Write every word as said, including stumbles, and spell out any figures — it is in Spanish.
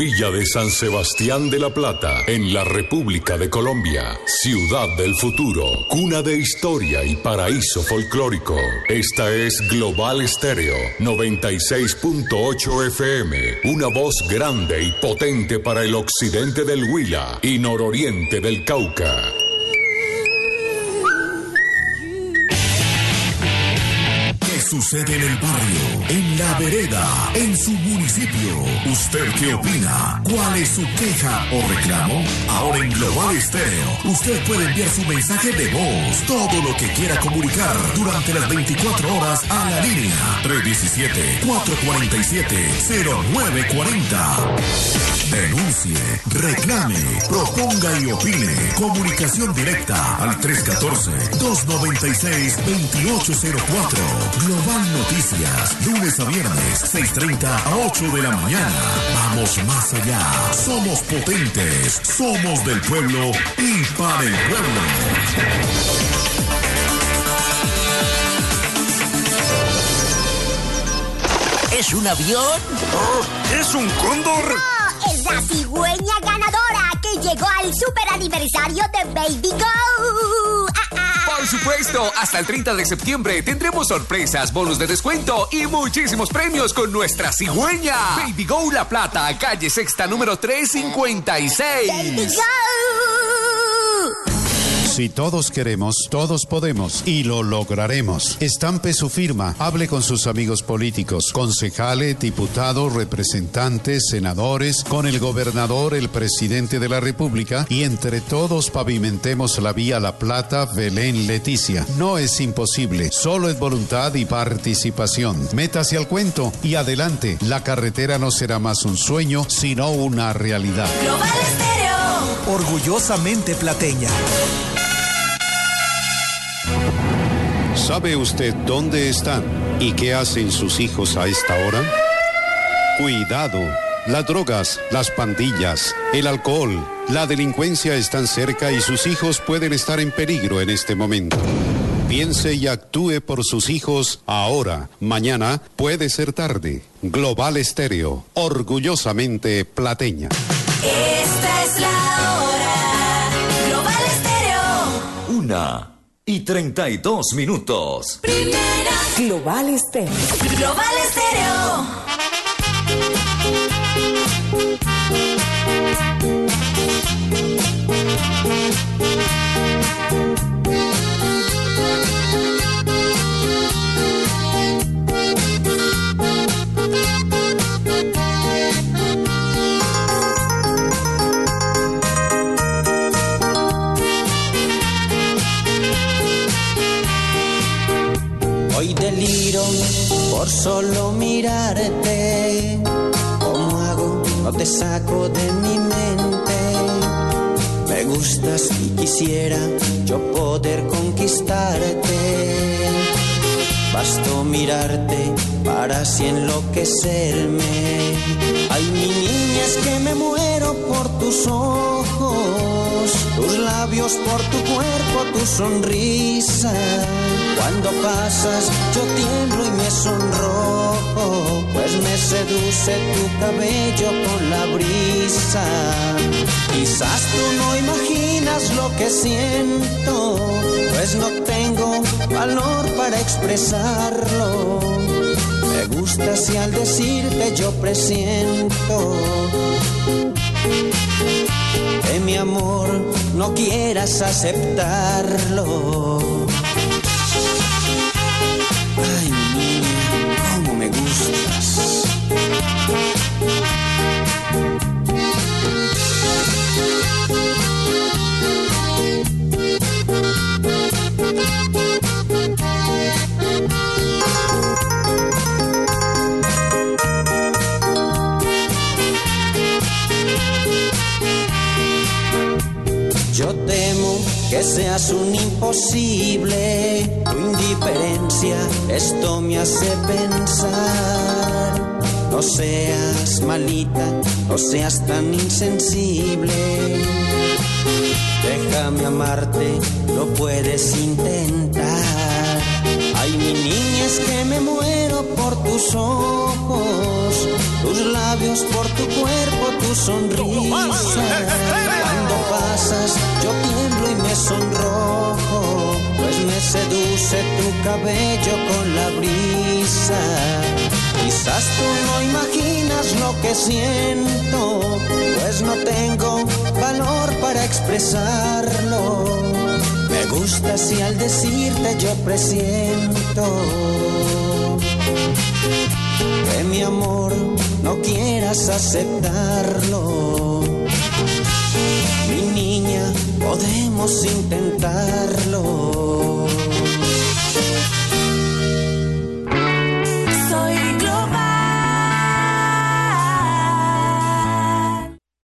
Villa de San Sebastián de la Plata, en la República de Colombia, ciudad del futuro, cuna de historia y paraíso folclórico. Esta es Global Estéreo noventa y seis punto ocho F M, una voz grande y potente para el occidente del Huila y nororiente del Cauca. Sucede en el barrio, en la vereda, en su municipio. ¿Usted qué opina? ¿Cuál es su queja o reclamo? Ahora en Global Estéreo, usted puede enviar su mensaje de voz, todo lo que quiera comunicar durante las veinticuatro horas a la línea tres uno siete, cuatro cuatro siete, cero nueve cuatro cero. Denuncie, reclame, proponga y opine. Comunicación directa al tres uno cuatro, dos nueve seis, dos ocho cero cuatro. Global Noticias, lunes a viernes, seis treinta a ocho de la mañana. Vamos más allá. Somos potentes, somos del pueblo y para el pueblo. ¿Es un avión? Oh, ¿es un cóndor? No, es la cigüeña ganadora que llegó al super aniversario de Baby Go. Ah, ah. Por supuesto, hasta el treinta de septiembre tendremos sorpresas, bonos de descuento y muchísimos premios con nuestra cigüeña. Baby Go La Plata, calle Sexta número trescientos cincuenta y seis. Baby Go. Si todos queremos, todos podemos y lo lograremos. Estampe su firma, hable con sus amigos políticos, concejales, diputados, representantes, senadores, con el gobernador, el presidente de la República y entre todos pavimentemos la vía La Plata, Belén, Leticia. No es imposible, solo es voluntad y participación. Métase al cuento y adelante. La carretera no será más un sueño, sino una realidad. Global Estéreo. Orgullosamente plateña. ¿Sabe usted dónde están y qué hacen sus hijos a esta hora? Cuidado, las drogas, las pandillas, el alcohol, la delincuencia están cerca y sus hijos pueden estar en peligro en este momento. Piense y actúe por sus hijos ahora. Mañana puede ser tarde. Global Estéreo, orgullosamente plateña. Esta es la hora. Global Estéreo. Una y treinta y dos minutos. Primera. Global Estéreo. Global Estéreo. Hoy deliro por solo mirarte. ¿Cómo hago? No te saco de mi mente. Me gustas y quisiera yo poder conquistarte. Bastó mirarte para así enloquecerme. Ay, mi niña, es que me muero por tus ojos, tus labios por tu cuerpo, tu sonrisa. Cuando pasas yo tiemblo y me sonrojo, pues me seduce tu cabello con la brisa. Quizás tú no imaginas lo que siento, pues no tengo valor para expresarlo. Me gustas y al decirte yo presiento que mi amor no quieras aceptarlo. Ay, niña, cómo me gustas. Yo temo que seas un imposible, tu indiferencia esto me hace pensar. No seas malita, no seas tan insensible. Déjame amarte, lo puedes intentar. Ay, mi niña, es que me muero por tus ojos, tus labios por tu cuerpo, tu sonrisa. Cuando pasas yo tiemblo y me sonrojo, pues me seduce tu cabello con la brisa. Quizás tú no imaginas lo que siento, pues no tengo valor para expresarlo. Me gustas y al decirte yo presiento que mi amor no quieras aceptarlo. Mi niña, podemos intentarlo.